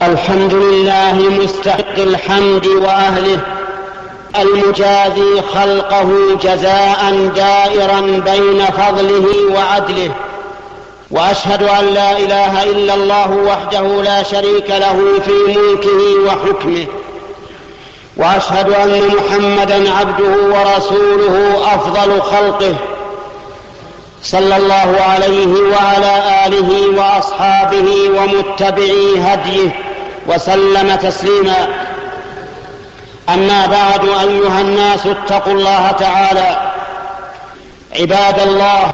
الحمد لله مستحق الحمد وأهله، المجازي خلقه جزاء دائرا بين فضله وعدله، وأشهد أن لا إله إلا الله وحده لا شريك له في ملكه وحكمه، وأشهد أن محمدا عبده ورسوله أفضل خلقه، صلى الله عليه وعلى آله وأصحابه ومتبعي هديه وسلم تسليما. أما بعد، أيها الناس اتقوا الله تعالى. عباد الله،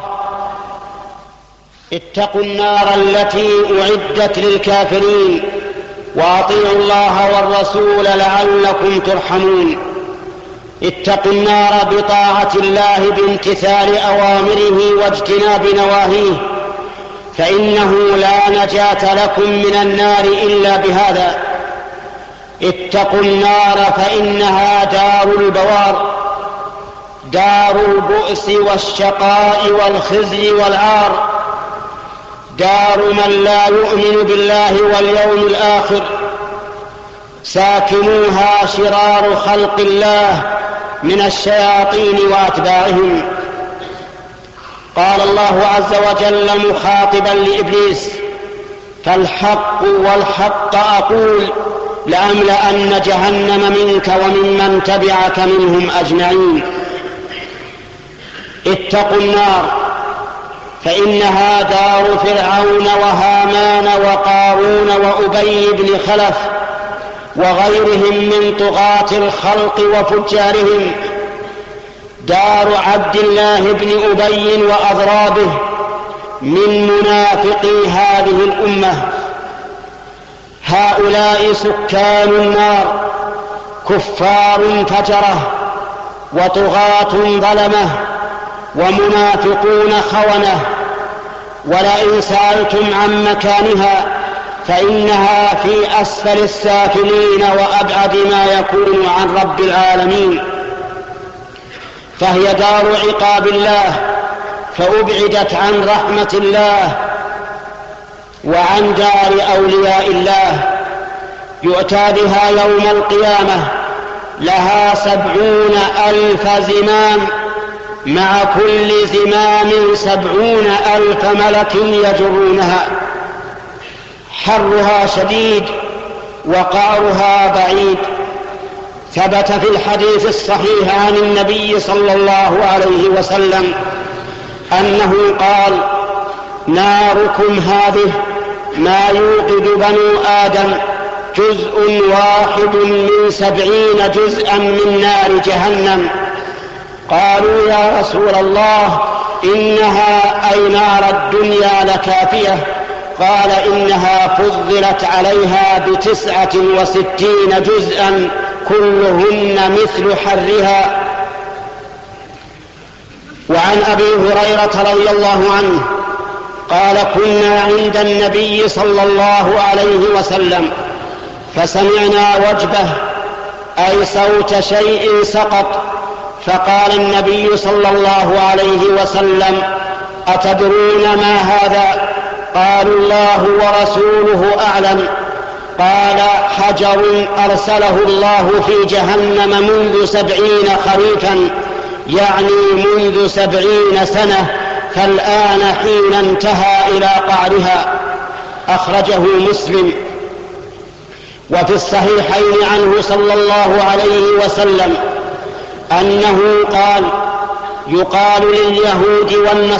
اتقوا النار التي أعدت للكافرين، وأطيعوا الله والرسول لعلكم ترحمون. اتقوا النار بطاعة الله بامتثال أوامره واجتناب نواهيه، فإنه لا نجاة لكم من النار إلا بهذا. اتقوا النار فإنها دار البوار، دار البؤس والشقاء والخزي والعار، دار من لا يؤمن بالله واليوم الآخر. ساكنوها شرار خلق الله من الشياطين وأتباعهم. قال الله عز وجل مخاطبا لإبليس: فالحق والحق أقول لأملأن جهنم منك وممن تبعك منهم أجمعين. اتقوا النار فإنها دار فرعون وهامان وقارون وأبي بن خلف وغيرهم من طغاة الخلق وفجارهم، دار عبد الله بن أبي وأضرابه من منافقي هذه الأمة. هؤلاء سكان النار، كفار فجرة وطغاة ظلمة ومنافقون خونة. ولئن سألتم عن مكانها فإنها في أسفل السافلين وأبعد ما يكون عن رب العالمين، فهي دار عقاب الله، فأبعدت عن رحمة الله وعن دار أولياء الله. يؤتى بها يوم القيامة، لها 70,000 زمام، مع كل زمام 70,000 ملك يجرونها. حرها شديد وقعرها بعيد. ثبت في الحديث الصحيح عن النبي صلى الله عليه وسلم أنه قال: ناركم هذه ما يوقد بنو آدم جزء واحد من 70 جزءا من نار جهنم. قالوا: يا رسول الله، إنها أي نار الدنيا لكافية؟ قال: إنها فضلت عليها ب69 جزءا كلهن مثل حرها. وعن أبي هريرة رضي الله عنه قال: كنا عند النبي صلى الله عليه وسلم فسمعنا وجبة، أي صوت شيء سقط، فقال النبي صلى الله عليه وسلم: أتدرون ما هذا؟ قالوا: الله ورسوله أعلم. قال: حجر أرسله الله في جهنم منذ 70 خريفا، يعني منذ 70 سنة، فالآن حين انتهى إلى قعرها. أخرجه مسلم. وفي الصحيحين عنه صلى الله عليه وسلم أنه قال: يقال لليهود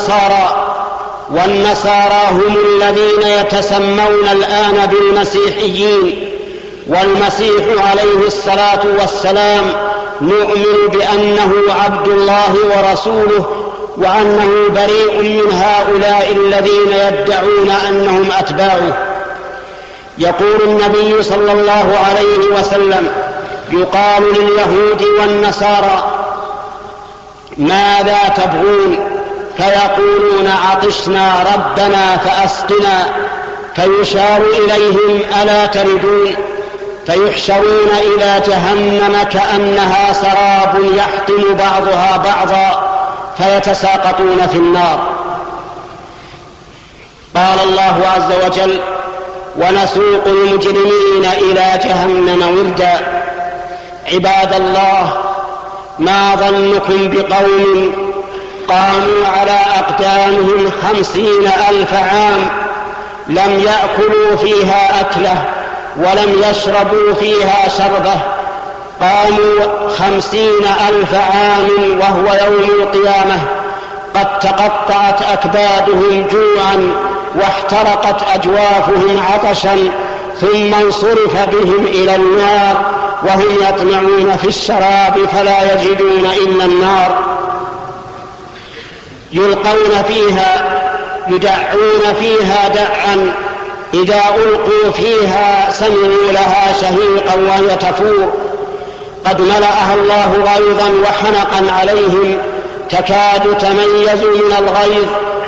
والنصارى هم الذين يتسمون الآن بالمسيحيين، والمسيح عليه الصلاة والسلام نؤمن بأنه عبد الله ورسوله، وأنه بريء من هؤلاء الذين يدعون أنهم أتباعه. يقول النبي صلى الله عليه وسلم: يقال لليهود والنصارى: ماذا تبغون؟ فيقولون: عطشنا ربنا فأسقنا. فيشار إليهم: ألا تردون؟ فيحشرون إلى جهنم كأنها سراب يحطم بعضها بعضا، فيتساقطون في النار. قال الله عز وجل: ونسوق المجرمين إلى جهنم وردا. عباد الله، ما ظنكم بقوم قاموا على أقدامهم 50,000 عام لم يأكلوا فيها أكلة ولم يشربوا فيها شربة، قاموا 50,000 عام وهو يوم القيامة قد تقطعت أكبادهم جوعا واحترقت أجوافهم عطشا، ثم انصرف بهم إلى النار وهم يطمعون في الشراب فلا يجدون إلا النار. يلقون فيها يدعون فيها دعا، إذا ألقوا فيها سمعوا لها شهيقا وهي تفور، قد ملأها الله غيظا وحنقا عليهم تكاد تميز من الغيظ.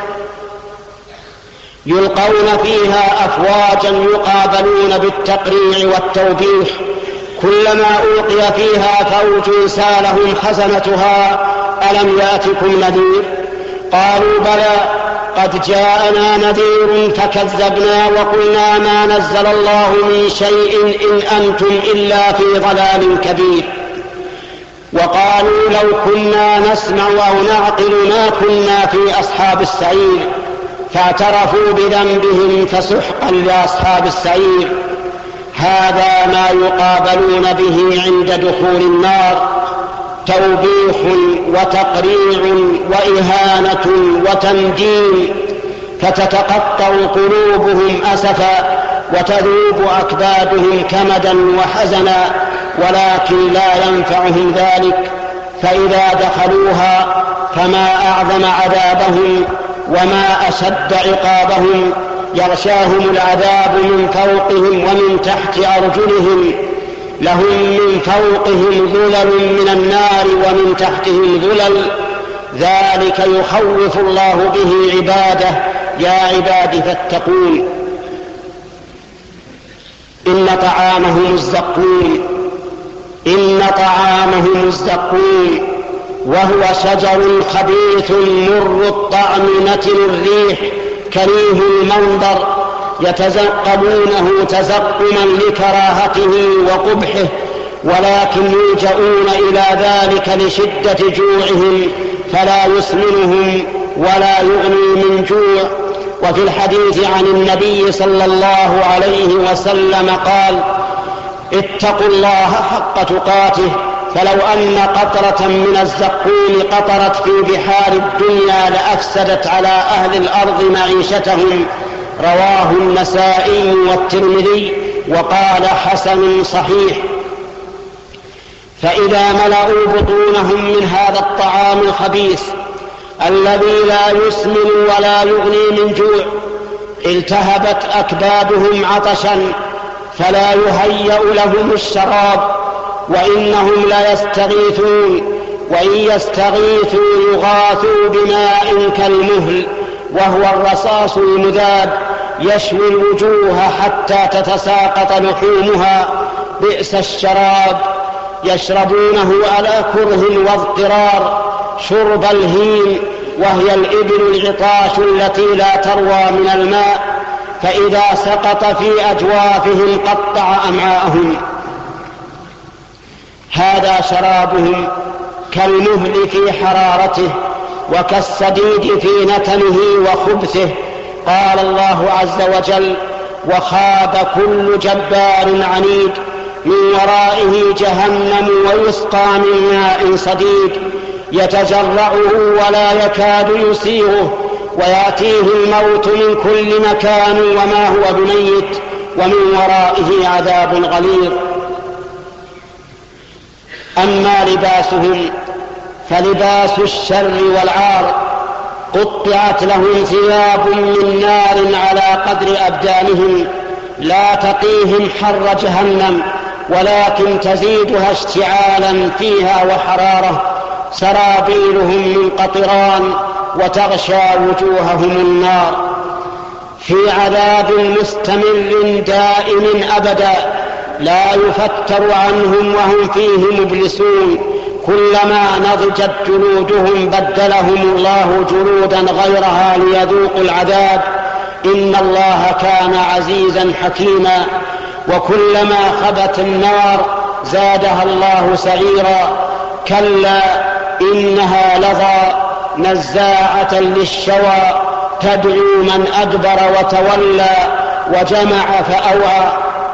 يلقون فيها أفواجا يقابلون بالتقريع والتوبيخ، كلما ألقي فيها فوج سالهم خزنتها ألم يأتكم نذير؟ قالوا بلى قد جاءنا نذير فكذبنا وقلنا ما نزل الله من شيء إن أنتم إلا في ضلال كبير. وقالوا لو كنا نسمع أو نعقل ما كنا في أصحاب السعير، فاعترفوا بذنبهم فسحقا لأصحاب السعير. هذا ما يقابلون به عند دخول النار، توبيخ وتقريع وإهانة وتمجيد، فتتقطع قلوبهم أسفا وتذوب أكبادهم كمدا وحزنا، ولكن لا ينفعهم ذلك، فإذا دخلوها فما أعظم عذابهم وما أشد عقابهم. يغشاهم العذاب من فوقهم ومن تحت أرجلهم، لهم من فوقهم ظلل من النار ومن تحتهم ظلل، ذلك يخوف الله به عباده، يا عباد فاتقون. إن طعامهم الزقوم وهو شجر خبيث مر الطعم نتن الريح كريه المنظر، يتزقمونه تزقما لكراهته وقبحه، ولكن يلجؤون إلى ذلك لشدة جوعهم فلا يسمنهم ولا يغني من جوع. وفي الحديث عن النبي صلى الله عليه وسلم قال: اتقوا الله حق تقاته، فلو أن قطرة من الزقوم قطرت في بحار الدنيا لأفسدت على أهل الأرض معيشتهم. رواه النسائي والترمذي وقال حسن صحيح. فإذا ملأوا بطونهم من هذا الطعام الخبيث الذي لا يسمن ولا يغني من جوع، التهبت أكبادهم عطشا فلا يهيأ لهم الشراب، وإنهم ليستغيثون، وإن يستغيثوا يغاثوا بماء كالمهل وهو الرصاص المذاب يشوي الوجوه حتى تتساقط لحومها، بئس الشراب يشربونه على كره واضطرار شرب الهيم، وهي الإبل العطاش التي لا تروى من الماء، فإذا سقط في أجوافهم قطع أمعاءهم. هذا شرابهم كالمهل في حرارته وكالسديد في نتنه وخبثه. قال الله عز وجل: وخاب كل جبار عنيد، من ورائه جهنم ويسقى من ماء صديد يتجرعه ولا يكاد يسيغه، ويأتيه الموت من كل مكان وما هو بميت، ومن ورائه عذاب غليظ. أما لباسهم فلباس الشر والعار، قطعت لهم ثياب من نار على قدر أبدانهم، لا تقيهم حر جهنم ولكن تزيدها اشتعالا فيها وحرارة، سرابيلهم من قطران وتغشى وجوههم النار، في عذاب مستمر دائم أبدا لا يفتر عنهم وهم فيه مبلسون. كلما نضجت جلودهم بدلهم الله جلودا غيرها ليذوقوا العذاب، إن الله كان عزيزا حكيما. وكلما خبت النار زادها الله سعيرا. كلا إنها لظى نزاعة للشوى تدعو من أدبر وتولى وجمع فأوعى.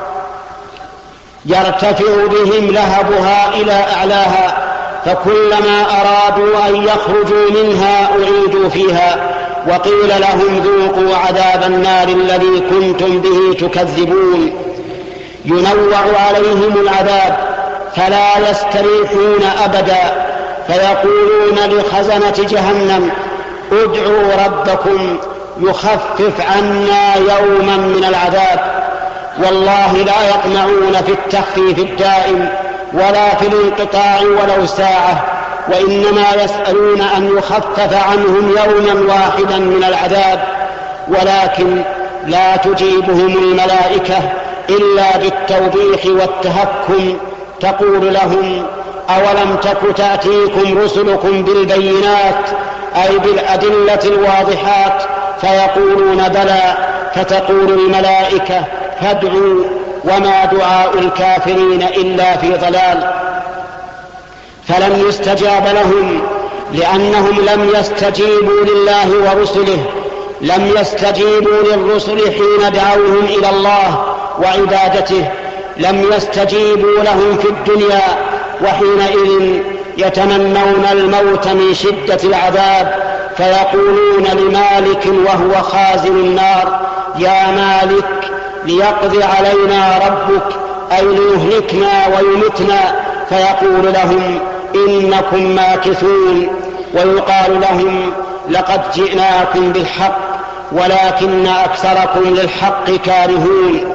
يرتفع بهم لهبها إلى أعلاها فكلما أرادوا أن يخرجوا منها أعيدوا فيها وقيل لهم ذوقوا عذاب النار الذي كنتم به تكذبون. ينوع عليهم العذاب فلا يستريحون أبدا، فيقولون لخزنة جهنم ادعوا ربكم يخفف عنا يوما من العذاب. والله لا يطمعون في التخفيف الدائم ولا في الانقطاع ولو ساعة، وإنما يسألون أن يخفف عنهم يوما واحدا من العذاب، ولكن لا تجيبهم الملائكة إلا بالتوبيخ والتهكم. تقول لهم أولم تك تأتيكم رسلكم بالبينات أي بالأدلة الواضحات؟ فيقولون بلى. فتقول الملائكة فادعوا وما دعاء الكافرين إلا في ضلال. فلم يستجاب لهم لأنهم لم يستجيبوا لله ورسله، لم يستجيبوا للرسل حين دعوهم إلى الله وعبادته، لم يستجيبوا لهم في الدنيا، وحينئذ يتمنون الموت من شدة العذاب فيقولون لمالك وهو خازن النار يا مالك ليقضي علينا ربك أي ليهلكنا ويمتنا، فيقول لهم إنكم ماكثون. ويقال لهم لقد جئناكم بالحق ولكن أكثركم للحق كارهون.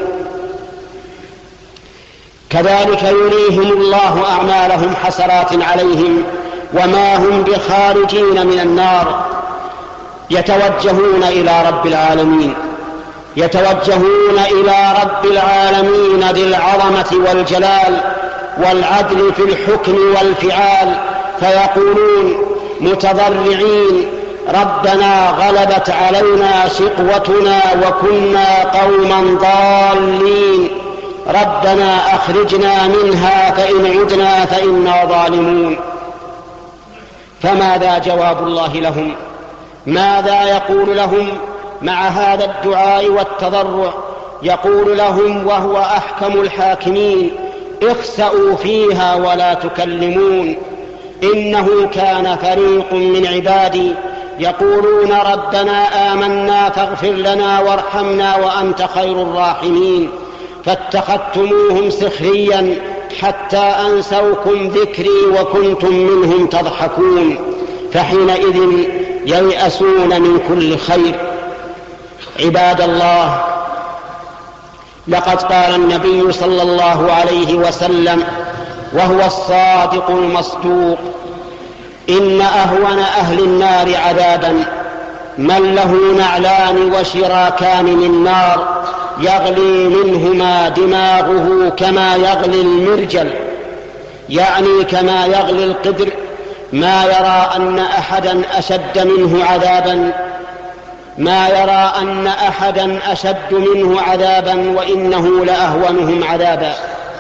كذلك يريهم الله أعمالهم حسرات عليهم وما هم بخارجين من النار. يتوجهون إلى رب العالمين، يتوجهون إلى رب العالمين ذي العظمة والجلال والعدل في الحكم والفعال، فيقولون متضرعين ربنا غلبت علينا شقوتنا وكنا قوما ضالين ربنا أخرجنا منها فإن عدنا فإنا ظالمون. فماذا جواب الله لهم؟ ماذا يقول لهم مع هذا الدعاء والتضرع؟ يقول لهم وهو أحكم الحاكمين اخسأوا فيها ولا تكلمون إنه كان فريق من عبادي يقولون ربنا آمنا فاغفر لنا وارحمنا وأنت خير الراحمين فاتخذتموهم سخريا حتى أنسوكم ذكري وكنتم منهم تضحكون فحينئذ ييأسون من كل خير. عباد الله، لقد قال النبي صلى الله عليه وسلم وهو الصادق المصدوق إن أهون أهل النار عذابا من له نعلان وشراكان من نار يغلي منهما دماغه كما يغلي المرجل، يعني كما يغلي القدر، ما يرى أن أحدا أشد منه عذابا، ما يرى أن أحدا أشد منه عذابا وإنه لأهونهم عذابا.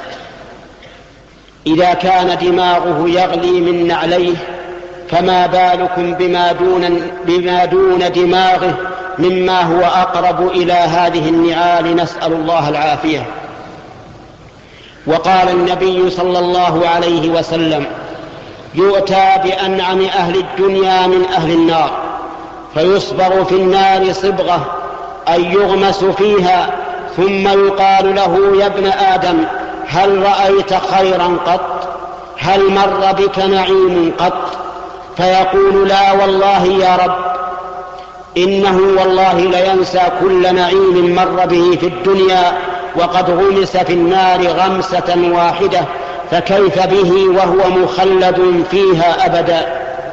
إذا كان دماغه يغلي من نعليه فما بالكم بما دون دماغه مما هو أقرب إلى هذه النعال، نسأل الله العافية. وقال النبي صلى الله عليه وسلم يؤتى بأنعم أهل الدنيا من أهل النار فيصبغ في النار صبغة أي يغمس فيها ثم يقال له يا ابن آدم هل رأيت خيرا قط؟ هل مر بك نعيم قط؟ فيقول لا والله يا رب إنه والله لينسى كل نعيم مر به في الدنيا وقد غمس في النار غمسة واحدة فكيف به وهو مخلد فيها أبدا.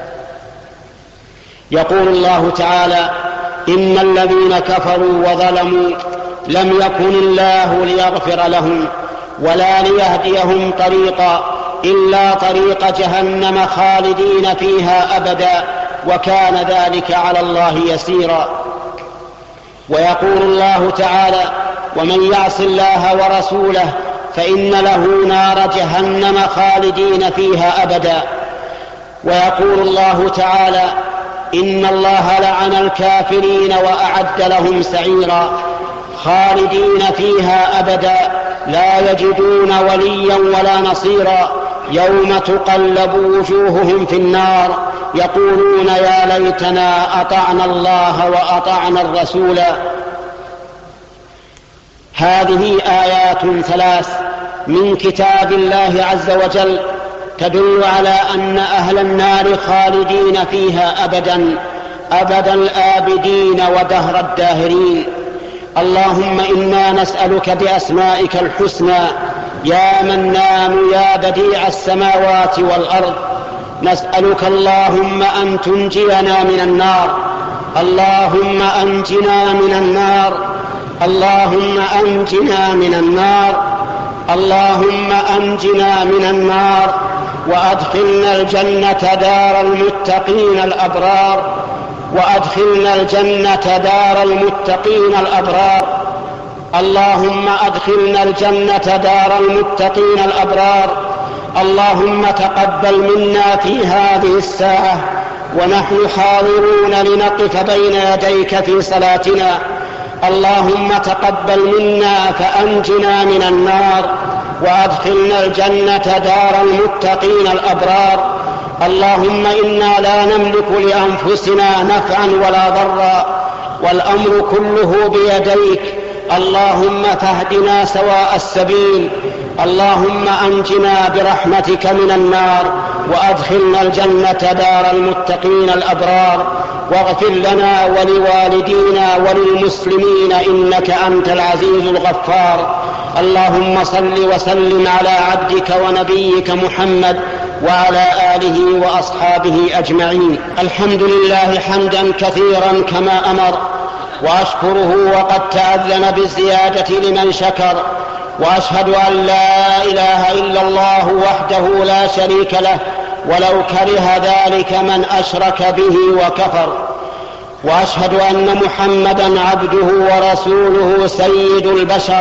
يقول الله تعالى إن الذين كفروا وظلموا لم يكن الله ليغفر لهم ولا ليهديهم طريقا إلا طريق جهنم خالدين فيها أبدا وكان ذلك على الله يسيرا. ويقول الله تعالى: ومن يعص الله ورسوله فإن له نار جهنم خالدين فيها أبدا. ويقول الله تعالى: إن الله لعن الكافرين وأعد لهم سعيرا خالدين فيها أبدا لا يجدون وليا ولا نصيرا يوم تقلب وجوههم في النار يقولون يا ليتنا أطعنا الله وأطعنا الرسول. هذه آيات 3 من كتاب الله عز وجل تدل على أن أهل النار خالدين فيها أبدا أبد الآبدين ودهر الداهرين. اللهم إنا نسألك بأسمائك الحسنى يا منان يا بديع السماوات والأرض، نسألك اللهم أن تنجينا من النار، اللهم أنجنا من النار، اللهم أنجنا من النار، اللهم أنجنا من النار، وأدخلنا الجنة دار المتقين الأبرار، وأدخلنا الجنة دار المتقين الأبرار. اللهم أدخلنا الجنة دار المتقين الأبرار. اللهم تقبل منا في هذه الساعة ونحن حاضرون لنقف بين يديك في صلاتنا. اللهم تقبل منا فأنجنا من النار وأدخلنا الجنة دار المتقين الأبرار. اللهم إنا لا نملك لأنفسنا نفعا ولا ضرا والأمر كله بيديك، اللهم فاهدنا سواء السبيل. اللهم أنجنا برحمتك من النار وأدخلنا الجنة دار المتقين الأبرار، واغفر لنا ولوالدينا وللمسلمين إنك أنت العزيز الغفار. اللهم صل وسلم على عبدك ونبيك محمد وعلى آله وأصحابه أجمعين. الحمد لله حمدا كثيرا كما أمر، وأشكره وقد تأذن بالزيادة لمن شكر، وأشهد أن لا إله إلا الله وحده لا شريك له ولو كره ذلك من أشرك به وكفر، وأشهد أن محمدا عبده ورسوله سيد البشر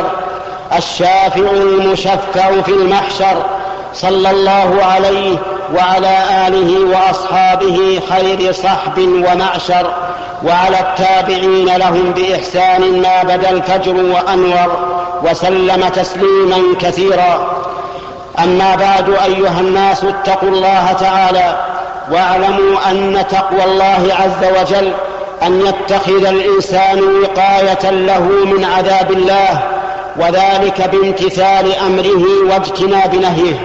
الشافع المشفع في المحشر، صلى الله عليه وعلى آله وأصحابه خير صحب ومعشر، وعلى التابعين لهم بإحسان ما بدا الفجر وأنور، وسلم تسليما كثيرا. أما بعد، أيها الناس اتقوا الله تعالى، واعلموا أن تقوى الله عز وجل أن يتخذ الإنسان وقاية له من عذاب الله، وذلك بامتثال أمره واجتناب نهيه.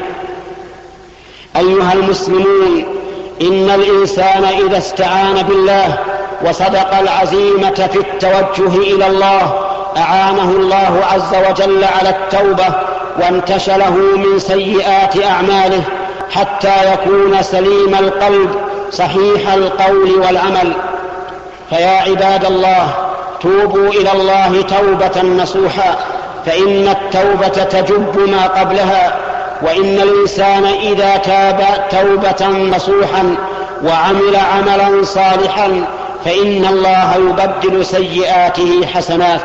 أيها المسلمون، إن الإنسان إذا استعان بالله وصدق العزيمة في التوجه إلى الله أعانه الله عز وجل على التوبة وانتشله من سيئات أعماله حتى يكون سليم القلب صحيح القول والعمل. فيا عباد الله، توبوا إلى الله توبة نصوحا، فإن التوبة تجب ما قبلها، وإن الإنسان إذا تاب توبة نصوحا وعمل عملا صالحا فإن الله يبدل سيئاته حسنات.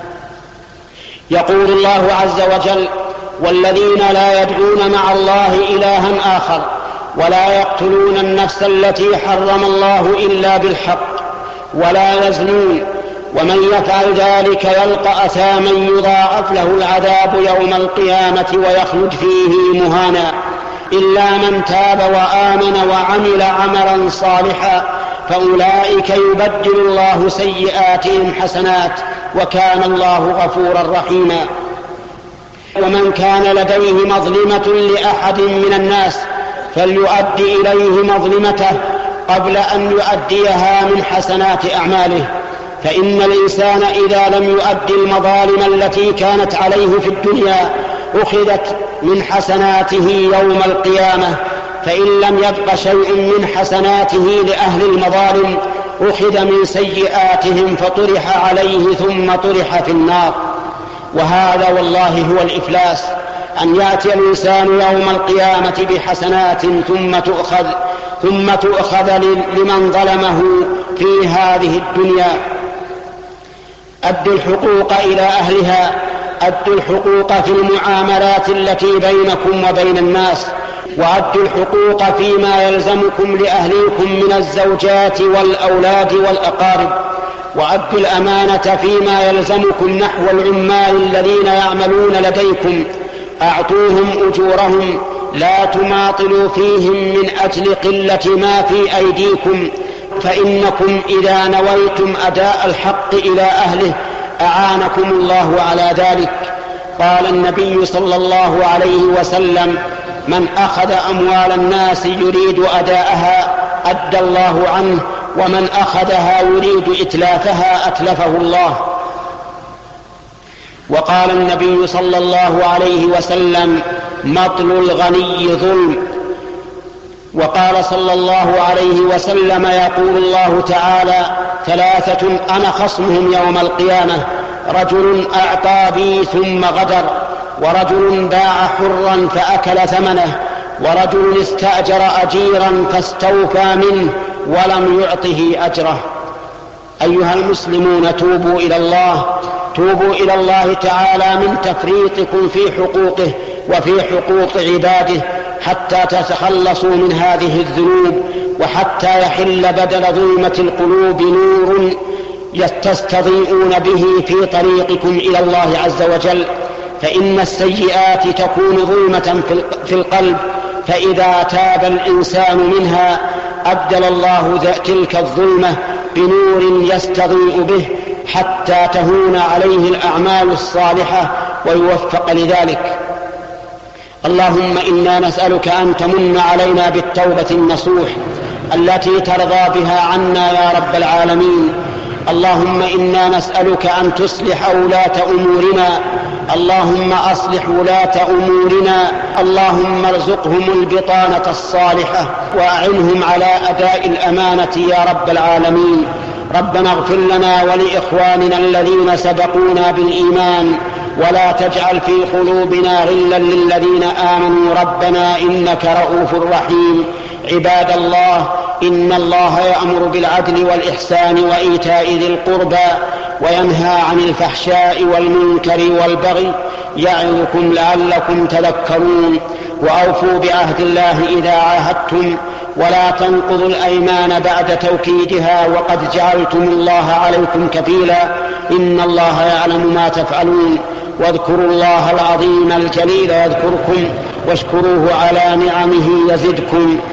يقول الله عز وجل: والذين لا يدعون مع الله إلها آخر ولا يقتلون النفس التي حرم الله إلا بالحق ولا يزنون ومن يفعل ذلك يلقى أثاما يضاعف له العذاب يوم القيامة ويخلد فيه مهانا إلا من تاب وآمن وعمل عملا صالحا فأولئك يبدل الله سيئاتهم حسنات وكان الله غفورا رحيما. ومن كان لديه مظلمة لأحد من الناس فليؤدي إليه مظلمته قبل أن يؤديها من حسنات أعماله، فإن الإنسان إذا لم يؤدي المظالم التي كانت عليه في الدنيا أخذت من حسناته يوم القيامة، فإن لم يبق شيء من حسناته لأهل المظالم أخذ من سيئاتهم فطرح عليه ثم طرح في النار. وهذا والله هو الإفلاس، أن يأتي الإنسان يوم القيامة بحسنات ثم تؤخذ لمن ظلمه في هذه الدنيا. أدوا الحقوق إلى أهلها، أدوا الحقوق في المعاملات التي بينكم وبين الناس، وأدوا الحقوق فيما يلزمكم لأهليكم من الزوجات والأولاد والأقارب، وأدوا الأمانة فيما يلزمكم نحو العمال الذين يعملون لديكم، أعطوهم أجورهم، لا تماطلوا فيهم من أجل قلة ما في أيديكم، فإنكم إذا نويتم أداء الحق إلى أهله أعانكم الله على ذلك. قال النبي صلى الله عليه وسلم: من أخذ أموال الناس يريد أداءها أدى الله عنه، ومن أخذها يريد إتلافها أتلفه الله. وقال النبي صلى الله عليه وسلم: مطل الغني ظلم. وقال صلى الله عليه وسلم: يقول الله تعالى: ثلاثة أنا خصمهم يوم القيامة: رجل أعطى بي ثم غدر، ورجل باع حرا فأكل ثمنه، ورجل استأجر أجيرا فاستوفى منه ولم يعطه أجره. أيها المسلمون، توبوا إلى الله، توبوا إلى الله تعالى من تفريطكم في حقوقه وفي حقوق عباده، حتى تتخلصوا من هذه الذنوب، وحتى يحل بدل ظلمة القلوب نور تستضيئون به في طريقكم إلى الله عز وجل. فإن السيئات تكون ظلمة في القلب، فإذا تاب الإنسان منها أبدل الله تلك الظلمة بنور يستضيء به، حتى تهون عليه الأعمال الصالحة ويوفق لذلك. اللهم إنا نسألك أن تمن علينا بالتوبة النصوح التي ترضى بها عنا يا رب العالمين. اللهم إنا نسألك أن تصلح ولاة أمورنا، اللهم أصلح ولاة أمورنا، اللهم ارزقهم البطانة الصالحة وأعنهم على أداء الأمانة يا رب العالمين. ربنا اغفر لنا ولإخواننا الذين سبقونا بالإيمان، ولا تجعل في قلوبنا غلا للذين آمنوا ربنا إنك رؤوف رحيم. عباد الله، إن الله يأمر بالعدل والإحسان وإيتاء ذي القربى وينهى عن الفحشاء والمنكر والبغي، يعظكم لعلكم تذكرون. وأوفوا بعهد الله إذا عاهدتم، ولا تنقضوا الأيمان بعد توكيدها وقد جعلتم الله عليكم كفيلا، إن الله يعلم ما تفعلون. واذكروا الله العظيم الجليل يذكركم، واشكروه على نعمه يزدكم.